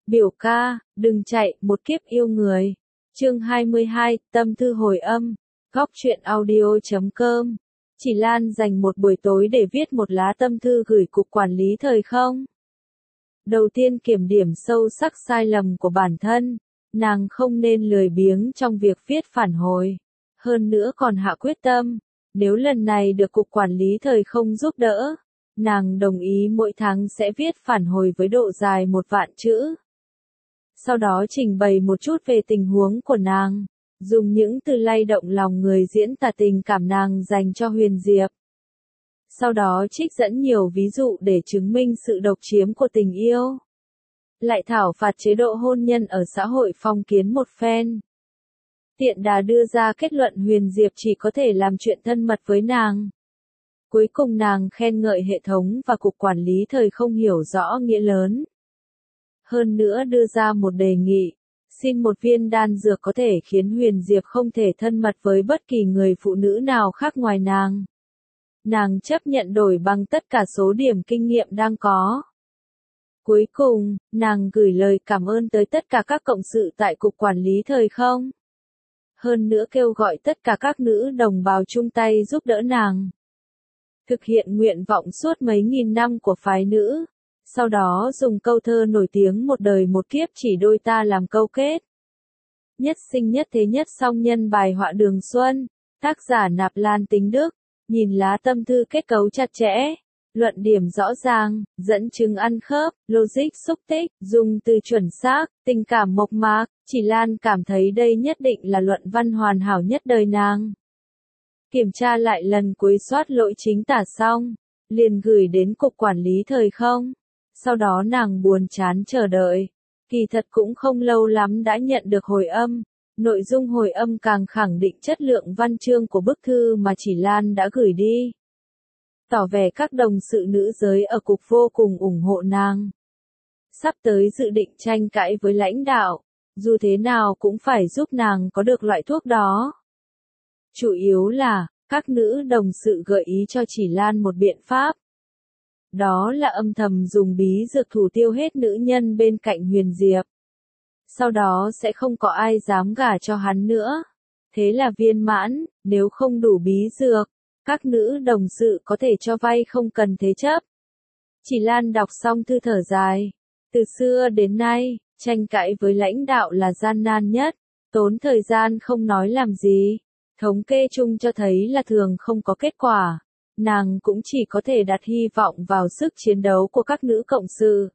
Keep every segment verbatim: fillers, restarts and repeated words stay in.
Biểu ca, đừng chạy, một kiếp yêu người. Chương hai mươi hai, tâm thư hồi âm. Góc truyện audio chấm com. Chỉ Lan dành một buổi tối để viết một lá tâm thư gửi cục quản lý thời không. Đầu tiên kiểm điểm sâu sắc sai lầm của bản thân, nàng không nên lười biếng trong việc viết phản hồi. Hơn nữa còn hạ quyết tâm, nếu lần này được cục quản lý thời không giúp đỡ, nàng đồng ý mỗi tháng sẽ viết phản hồi với độ dài một vạn chữ. Sau đó trình bày một chút về tình huống của nàng, dùng những từ lay động lòng người diễn tả tình cảm nàng dành cho Huyền Diệp. Sau đó trích dẫn nhiều ví dụ để chứng minh sự độc chiếm của tình yêu. Lại thảo phạt chế độ hôn nhân ở xã hội phong kiến một phen. Tiện đà đưa ra kết luận Huyền Diệp chỉ có thể làm chuyện thân mật với nàng. Cuối cùng nàng khen ngợi hệ thống và cục quản lý thời không hiểu rõ nghĩa lớn. Hơn nữa đưa ra một đề nghị, xin một viên đan dược có thể khiến Huyền Diệp không thể thân mật với bất kỳ người phụ nữ nào khác ngoài nàng. Nàng chấp nhận đổi bằng tất cả số điểm kinh nghiệm đang có. Cuối cùng, nàng gửi lời cảm ơn tới tất cả các cộng sự tại cục quản lý thời không. Hơn nữa kêu gọi tất cả các nữ đồng bào chung tay giúp đỡ nàng thực hiện nguyện vọng suốt mấy nghìn năm của phái nữ. Sau đó dùng câu thơ nổi tiếng một đời một kiếp chỉ đôi ta làm câu kết. Nhất sinh nhất thế nhất song nhân bài họa đường xuân. Tác giả Nạp Lan Tính Đức. Nhìn lá tâm thư kết cấu chặt chẽ, luận điểm rõ ràng, dẫn chứng ăn khớp, logic xúc tích, dùng từ chuẩn xác, tình cảm mộc mạc, Chỉ Lan cảm thấy đây nhất định là luận văn hoàn hảo nhất đời nàng. Kiểm tra lại lần cuối soát lỗi chính tả xong, liền gửi đến cục quản lý thời không. Sau đó nàng buồn chán chờ đợi. Kỳ thật cũng không lâu lắm đã nhận được hồi âm. Nội dung hồi âm càng khẳng định chất lượng văn chương của bức thư mà Chỉ Lan đã gửi đi. Tỏ vẻ các đồng sự nữ giới ở cục vô cùng ủng hộ nàng. Sắp tới dự định tranh cãi với lãnh đạo, dù thế nào cũng phải giúp nàng có được loại thuốc đó. Chủ yếu là, các nữ đồng sự gợi ý cho Chỉ Lan một biện pháp. Đó là âm thầm dùng bí dược thủ tiêu hết nữ nhân bên cạnh Huyền Diệp. Sau đó sẽ không có ai dám gả cho hắn nữa. Thế là viên mãn, nếu không đủ bí dược, các nữ đồng sự có thể cho vay không cần thế chấp. Chỉ Lan đọc xong thư thở dài. Từ xưa đến nay, tranh cãi với lãnh đạo là gian nan nhất, tốn thời gian không nói làm gì. Thống kê chung cho thấy là thường không có kết quả. Nàng cũng chỉ có thể đặt hy vọng vào sức chiến đấu của các nữ cộng sự.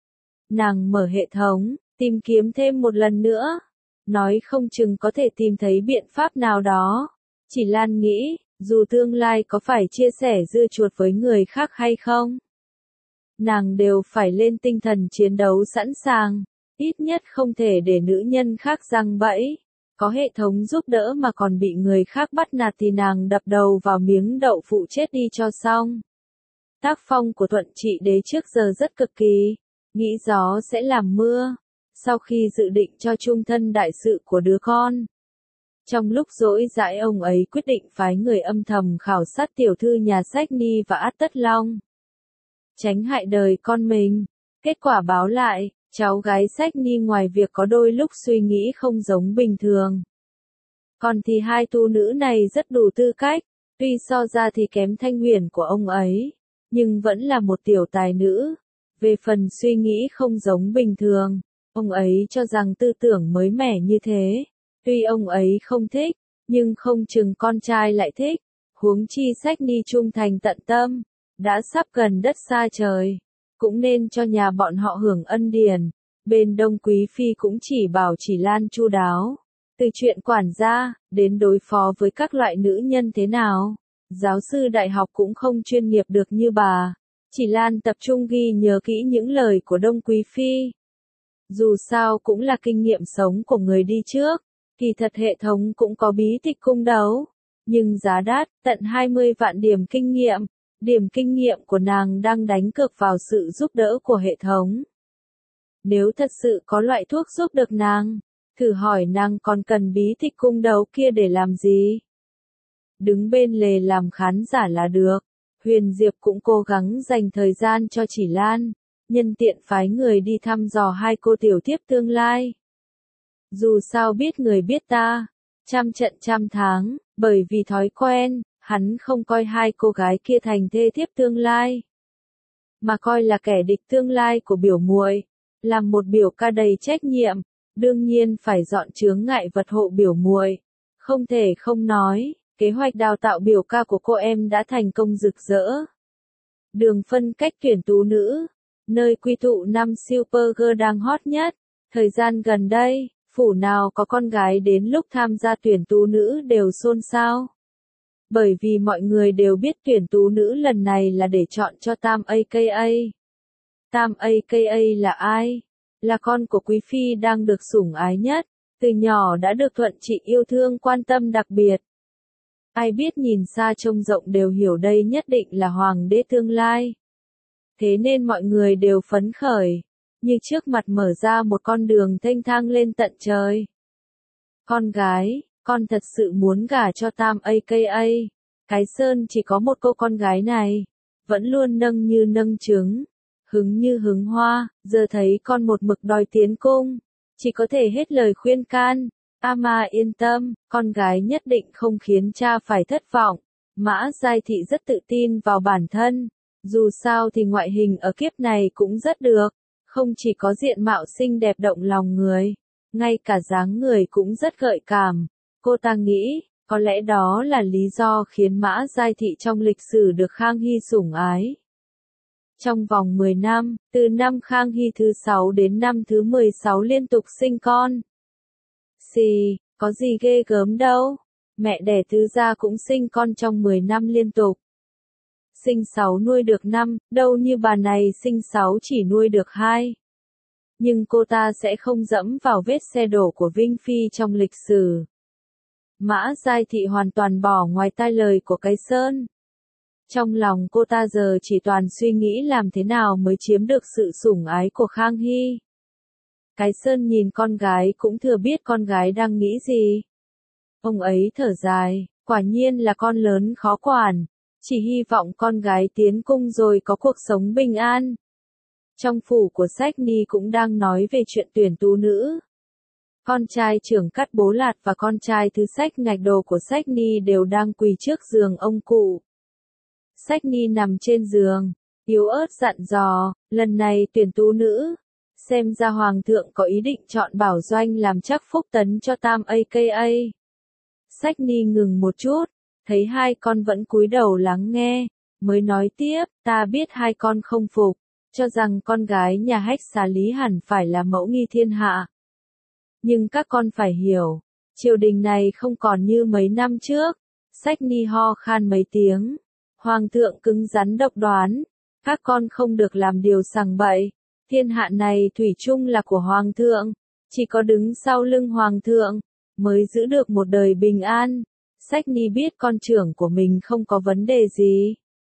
Nàng mở hệ thống, tìm kiếm thêm một lần nữa. Nói không chừng có thể tìm thấy biện pháp nào đó. Chỉ Lan nghĩ, dù tương lai có phải chia sẻ dưa chuột với người khác hay không, nàng đều phải lên tinh thần chiến đấu sẵn sàng. Ít nhất không thể để nữ nhân khác giăng bẫy. Có hệ thống giúp đỡ mà còn bị người khác bắt nạt thì nàng đập đầu vào miếng đậu phụ chết đi cho xong. Tác phong của Thuận Trị Đế trước giờ rất cực kỳ, nghĩ gió sẽ làm mưa. Sau khi dự định cho chung thân đại sự của đứa con, trong lúc rỗi rãi ông ấy quyết định phái người âm thầm khảo sát tiểu thư nhà Sách Ni và Át Tất Long, tránh hại đời con mình. Kết quả báo lại, cháu gái Sách Ni ngoài việc có đôi lúc suy nghĩ không giống bình thường, còn thì hai tu nữ này rất đủ tư cách. Tuy so ra thì kém Thanh Huyền của ông ấy, nhưng vẫn là một tiểu tài nữ. Về phần suy nghĩ không giống bình thường, ông ấy cho rằng tư tưởng mới mẻ như thế. Tuy ông ấy không thích, nhưng không chừng con trai lại thích. Huống chi Sách Ni trung thành tận tâm, đã sắp gần đất xa trời, cũng nên cho nhà bọn họ hưởng ân điển. Bên Đông Quý Phi cũng chỉ bảo Chỉ Lan chu đáo. Từ chuyện quản gia, đến đối phó với các loại nữ nhân thế nào. Giáo sư đại học cũng không chuyên nghiệp được như bà. Chỉ Lan tập trung ghi nhớ kỹ những lời của Đông Quý Phi. Dù sao cũng là kinh nghiệm sống của người đi trước. Kỳ thật hệ thống cũng có bí tịch cung đấu. Nhưng giá đắt, tận hai mươi vạn điểm kinh nghiệm. Điểm kinh nghiệm của nàng đang đánh cược vào sự giúp đỡ của hệ thống. Nếu thật sự có loại thuốc giúp được nàng, thử hỏi nàng còn cần bí tịch cung đấu kia để làm gì? Đứng bên lề làm khán giả là được. Huyền Diệp cũng cố gắng dành thời gian cho Chỉ Lan, nhân tiện phái người đi thăm dò hai cô tiểu thiếp tương lai. Dù sao biết người biết ta, trăm trận trăm tháng, bởi vì thói quen, hắn không coi hai cô gái kia thành thê thiếp tương lai, mà coi là kẻ địch tương lai của biểu muội. Làm một biểu ca đầy trách nhiệm, đương nhiên phải dọn chướng ngại vật hộ biểu muội. Không thể không nói, kế hoạch đào tạo biểu ca của cô em đã thành công rực rỡ. Đường phân cách tuyển tú nữ, nơi quy tụ năm Supergirl đang hot nhất. Thời gian gần đây, phủ nào có con gái đến lúc tham gia tuyển tú nữ đều xôn xao. Bởi vì mọi người đều biết tuyển tú nữ lần này là để chọn cho Tam a ca a. Tam a ca a là ai? Là con của quý phi đang được sủng ái nhất, từ nhỏ đã được Thuận Trị yêu thương quan tâm đặc biệt. Ai biết nhìn xa trông rộng đều hiểu đây nhất định là hoàng đế tương lai. Thế nên mọi người đều phấn khởi, như trước mặt mở ra một con đường thênh thang lên tận trời. Con gái, con thật sự muốn gả cho Tam a ca a. Cái Sơn chỉ có một cô con gái này, vẫn luôn nâng như nâng trứng, hứng như hứng hoa, giờ thấy con một mực đòi tiến cung, chỉ có thể hết lời khuyên can. A mà yên tâm, con gái nhất định không khiến cha phải thất vọng. Mã Giai Thị rất tự tin vào bản thân, dù sao thì ngoại hình ở kiếp này cũng rất được, không chỉ có diện mạo xinh đẹp động lòng người, ngay cả dáng người cũng rất gợi cảm. Cô ta nghĩ, có lẽ đó là lý do khiến Mã Giai Thị trong lịch sử được Khang Hy sủng ái. Trong vòng mười năm, từ năm Khang Hy thứ sáu đến năm thứ mười sáu liên tục sinh con. Xì, có gì ghê gớm đâu, mẹ đẻ Tứ gia cũng sinh con trong mười năm liên tục. Sinh sáu nuôi được năm, đâu như bà này sinh sáu chỉ nuôi được hai. Nhưng cô ta sẽ không dẫm vào vết xe đổ của Vinh Phi trong lịch sử. Mã Giai Thị hoàn toàn bỏ ngoài tai lời của cái Sơn. Trong lòng cô ta giờ chỉ toàn suy nghĩ làm thế nào mới chiếm được sự sủng ái của Khang Hy. Cái Sơn nhìn con gái cũng thừa biết con gái đang nghĩ gì. Ông ấy thở dài, quả nhiên là con lớn khó quản, chỉ hy vọng con gái tiến cung rồi có cuộc sống bình an. Trong phủ của Sách Ni cũng đang nói về chuyện tuyển tú nữ. Con trai trưởng Cát Bố Lạt và con trai thứ Sách Ngạch Đồ của Sách Ni đều đang quỳ trước giường ông cụ. Sách Ni nằm trên giường, yếu ớt dặn dò, lần này tuyển tú nữ, xem ra hoàng thượng có ý định chọn Bảo Doanh làm chắc phúc tấn cho Tam a ca a. Sách Ni ngừng một chút, thấy hai con vẫn cúi đầu lắng nghe, mới nói tiếp, ta biết hai con không phục, cho rằng con gái nhà Hách Xá Lý hẳn phải là mẫu nghi thiên hạ. Nhưng các con phải hiểu, triều đình này không còn như mấy năm trước. Sách Ni ho khan mấy tiếng. Hoàng thượng cứng rắn độc đoán, các con không được làm điều sằng bậy. Thiên hạ này thủy chung là của hoàng thượng, chỉ có đứng sau lưng hoàng thượng mới giữ được một đời bình an. Sách Ni biết con trưởng của mình không có vấn đề gì,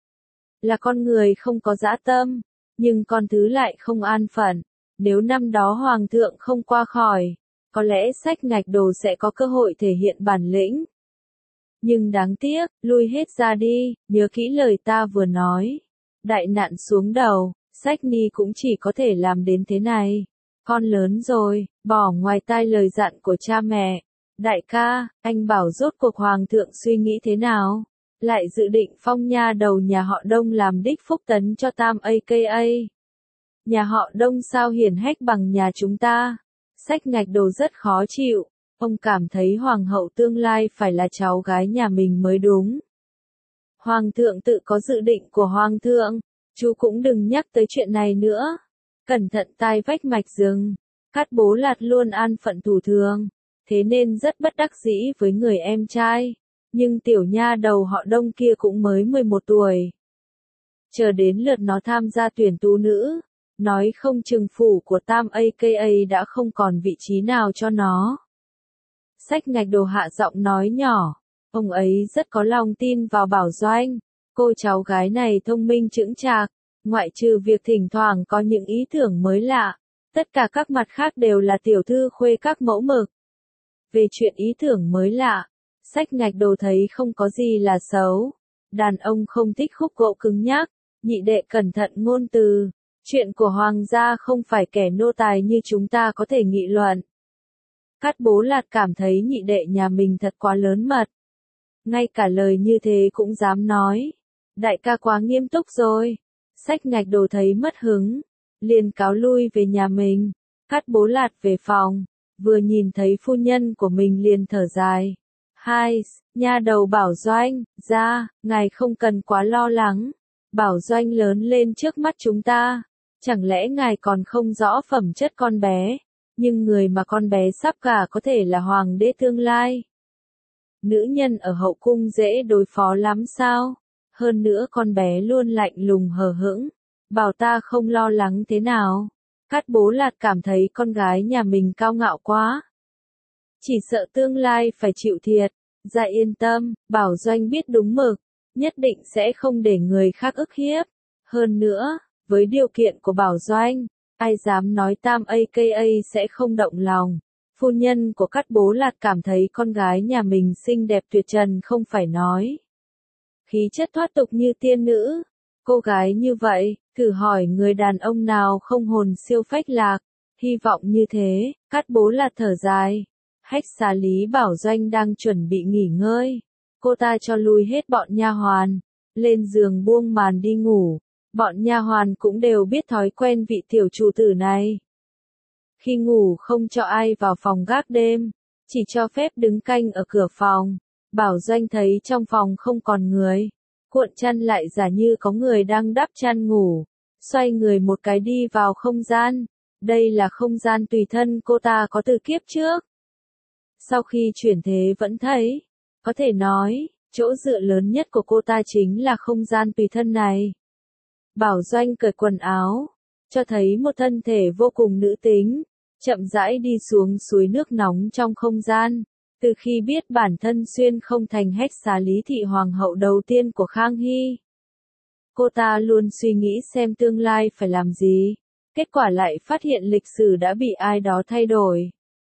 là con người không có dã tâm, nhưng con thứ lại không an phận. Nếu năm đó hoàng thượng không qua khỏi, có lẽ Sách Ngạch Đồ sẽ có cơ hội thể hiện bản lĩnh. Nhưng đáng tiếc, lui hết ra đi, nhớ kỹ lời ta vừa nói. Đại nạn xuống đầu, Sách Ni cũng chỉ có thể làm đến thế này. Con lớn rồi, bỏ ngoài tai lời dặn của cha mẹ. Đại ca, anh bảo rốt cuộc hoàng thượng suy nghĩ thế nào? Lại dự định phong nha đầu nhà họ Đông làm đích phúc tấn cho Tam a ca a. Nhà họ Đông sao hiển hách bằng nhà chúng ta? Sách Ngạch Đồ rất khó chịu. Ông cảm thấy hoàng hậu tương lai phải là cháu gái nhà mình mới đúng. Hoàng thượng tự có dự định của hoàng thượng, chú cũng đừng nhắc tới chuyện này nữa. Cẩn thận tai vách mạch rừng. Cát Bố Lạt luôn an phận thủ thường, thế nên rất bất đắc dĩ với người em trai. Nhưng tiểu nha đầu họ Đông kia cũng mới mười một tuổi. Chờ đến lượt nó tham gia tuyển tú nữ, nói không chừng phủ của Tam a ca a đã không còn vị trí nào cho nó. Sách Ngạch Đồ hạ giọng nói nhỏ, ông ấy rất có lòng tin vào Bảo Doanh. Cô cháu gái này thông minh chững chạc, ngoại trừ việc thỉnh thoảng có những ý tưởng mới lạ, tất cả các mặt khác đều là tiểu thư khuê các mẫu mực. Về chuyện ý tưởng mới lạ, Sách Ngạch Đồ thấy không có gì là xấu. Đàn ông không thích khúc gỗ cứng nhắc, nhị đệ cẩn thận ngôn từ, Chuyện của hoàng gia không phải kẻ nô tài như chúng ta có thể nghị luận. Cát Bố Lạt cảm thấy nhị đệ nhà mình thật quá lớn mật. Ngay cả lời như thế cũng dám nói. Đại ca quá nghiêm túc rồi. Xách ngạch đồ thấy mất hứng. Liền cáo lui về nhà mình. Cát Bố Lạt về phòng. Vừa nhìn thấy phu nhân của mình liền thở dài. Hai, nha đầu Bảo Doanh, ra, ngài không cần quá lo lắng. Bảo Doanh lớn lên trước mắt chúng ta. Chẳng lẽ ngài còn không rõ phẩm chất con bé, nhưng người mà con bé sắp gả có thể là hoàng đế tương lai. Nữ nhân ở hậu cung dễ đối phó lắm sao? Hơn nữa con bé luôn lạnh lùng hờ hững. Bảo ta không lo lắng thế nào? Cát Bố Lạt cảm thấy con gái nhà mình cao ngạo quá. Chỉ sợ tương lai phải chịu thiệt. Dạ yên tâm, Bảo Doanh biết đúng mực, nhất định sẽ không để người khác ức hiếp. Hơn nữa, với điều kiện của Bảo Doanh, ai dám nói Tam a ca a sẽ không động lòng. Phu nhân của Cát Bố Lạt cảm thấy con gái nhà mình xinh đẹp tuyệt trần không phải nói. Khí chất thoát tục như tiên nữ. Cô gái như vậy, thử hỏi người đàn ông nào không hồn siêu phách lạc. Hy vọng như thế, Cát Bố Lạt thở dài. Hách xá Lý Bảo Doanh đang chuẩn bị nghỉ ngơi. Cô ta cho lui hết bọn nha hoàn, lên giường buông màn đi ngủ. Bọn nha hoàn cũng đều biết thói quen vị tiểu chủ tử này. Khi ngủ không cho ai vào phòng gác đêm, chỉ cho phép đứng canh ở cửa phòng. Bảo Doanh thấy trong phòng không còn người, cuộn chăn lại giả như có người đang đắp chăn ngủ, xoay người một cái đi vào không gian. Đây là không gian tùy thân cô ta có từ kiếp trước. Sau khi chuyển thế vẫn thấy, có thể nói, chỗ dựa lớn nhất của cô ta chính là không gian tùy thân này. Bảo Doanh cởi quần áo, cho thấy một thân thể vô cùng nữ tính, chậm rãi đi xuống suối nước nóng trong không gian. Từ khi biết bản thân xuyên không thành Hách xá Lý thị hoàng hậu đầu tiên của Khang Hy, cô ta luôn suy nghĩ xem tương lai phải làm gì, kết quả lại phát hiện lịch sử đã bị ai đó thay đổi.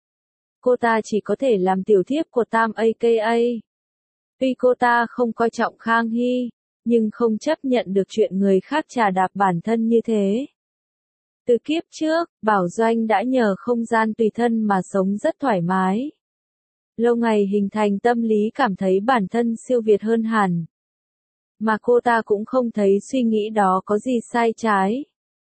Cô ta chỉ có thể làm tiểu thiếp của Tam a ca a. Tuy cô ta không coi trọng Khang Hy, nhưng không chấp nhận được chuyện người khác trà đạp bản thân như thế. Từ kiếp trước, Bảo Doanh đã nhờ không gian tùy thân mà sống rất thoải mái. Lâu ngày hình thành tâm lý cảm thấy bản thân siêu việt hơn hẳn. Mà cô ta cũng không thấy suy nghĩ đó có gì sai trái.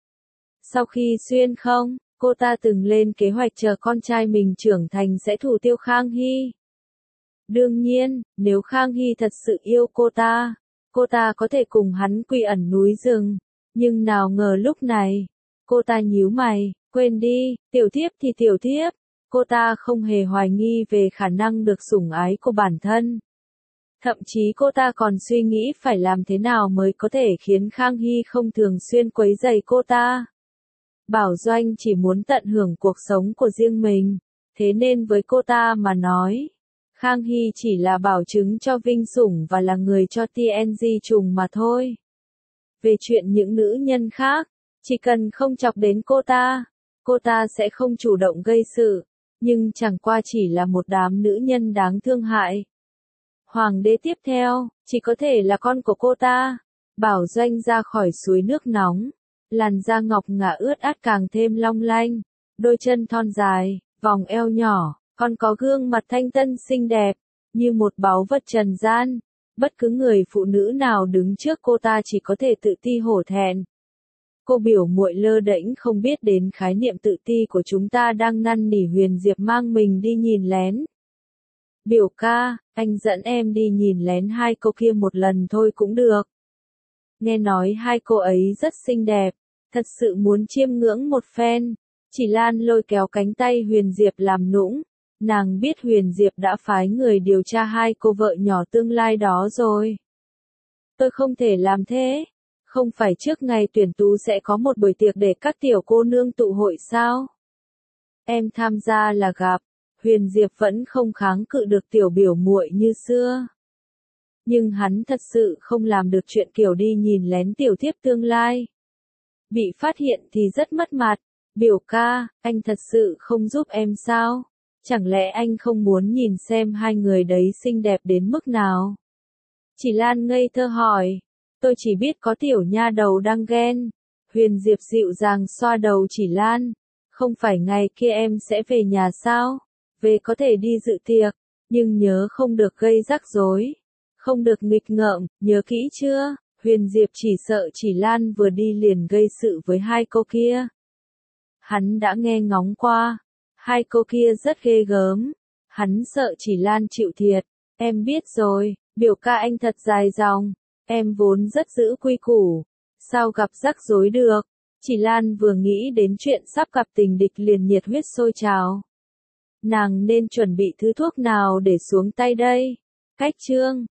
Sau khi xuyên không, cô ta từng lên kế hoạch chờ con trai mình trưởng thành sẽ thủ tiêu Khang Hy. Đương nhiên, nếu Khang Hy thật sự yêu cô ta, cô ta có thể cùng hắn quy ẩn núi rừng. Nhưng nào ngờ lúc này, cô ta nhíu mày, quên đi, tiểu thiếp thì tiểu thiếp. Cô ta không hề hoài nghi về khả năng được sủng ái của bản thân. Thậm chí cô ta còn suy nghĩ phải làm thế nào mới có thể khiến Khang Hy không thường xuyên quấy rầy cô ta. Bảo Doanh chỉ muốn tận hưởng cuộc sống của riêng mình, thế nên với cô ta mà nói, Khang Hy chỉ là bảo chứng cho vinh sủng và là người cho tê en giê trùng mà thôi. Về chuyện những nữ nhân khác, chỉ cần không chọc đến cô ta, cô ta sẽ không chủ động gây sự, nhưng chẳng qua chỉ là một đám nữ nhân đáng thương hại. Hoàng đế tiếp theo, chỉ có thể là con của cô ta. Bảo Doanh ra khỏi suối nước nóng, làn da ngọc ngà ướt át càng thêm long lanh, đôi chân thon dài, vòng eo nhỏ, còn có gương mặt thanh tân xinh đẹp, như một báu vật trần gian. Bất cứ người phụ nữ nào đứng trước cô ta chỉ có thể tự ti hổ thẹn. Cô biểu muội lơ đễnh không biết đến khái niệm tự ti của chúng ta đang năn nỉ Huyền Diệp mang mình đi nhìn lén. Biểu ca, anh dẫn em đi nhìn lén hai cô kia một lần thôi cũng được. Nghe nói hai cô ấy rất xinh đẹp, thật sự muốn chiêm ngưỡng một phen. Chỉ Lan lôi kéo cánh tay Huyền Diệp làm nũng. Nàng biết Huyền Diệp đã phái người điều tra hai cô vợ nhỏ tương lai đó rồi. Tôi không thể làm thế. Không phải trước ngày tuyển tú sẽ có một buổi tiệc để các tiểu cô nương tụ hội sao? Em tham gia là gặp. Huyền Diệp vẫn không kháng cự được tiểu biểu muội như xưa. Nhưng hắn thật sự không làm được chuyện kiểu đi nhìn lén tiểu thiếp tương lai. Bị phát hiện thì rất mất mặt. Biểu ca, anh thật sự không giúp em sao? Chẳng lẽ anh không muốn nhìn xem hai người đấy xinh đẹp đến mức nào? Chỉ Lan ngây thơ hỏi. Tôi chỉ biết có tiểu nha đầu đang ghen. Huyền Diệp dịu dàng xoa đầu Chỉ Lan. Không phải ngày kia em sẽ về nhà sao? Về có thể đi dự tiệc, nhưng nhớ không được gây rắc rối. Không được nghịch ngợm, nhớ kỹ chưa? Huyền Diệp chỉ sợ Chỉ Lan vừa đi liền gây sự với hai cô kia. Hắn đã nghe ngóng qua. Hai cô kia rất ghê gớm. Hắn sợ Chỉ Lan chịu thiệt. Em biết rồi, biểu ca anh thật dài dòng. Em vốn rất giữ quy củ. Sao gặp rắc rối được? Chỉ Lan vừa nghĩ đến chuyện sắp gặp tình địch liền nhiệt huyết sôi trào. Nàng nên chuẩn bị thứ thuốc nào để xuống tay đây? Cách chương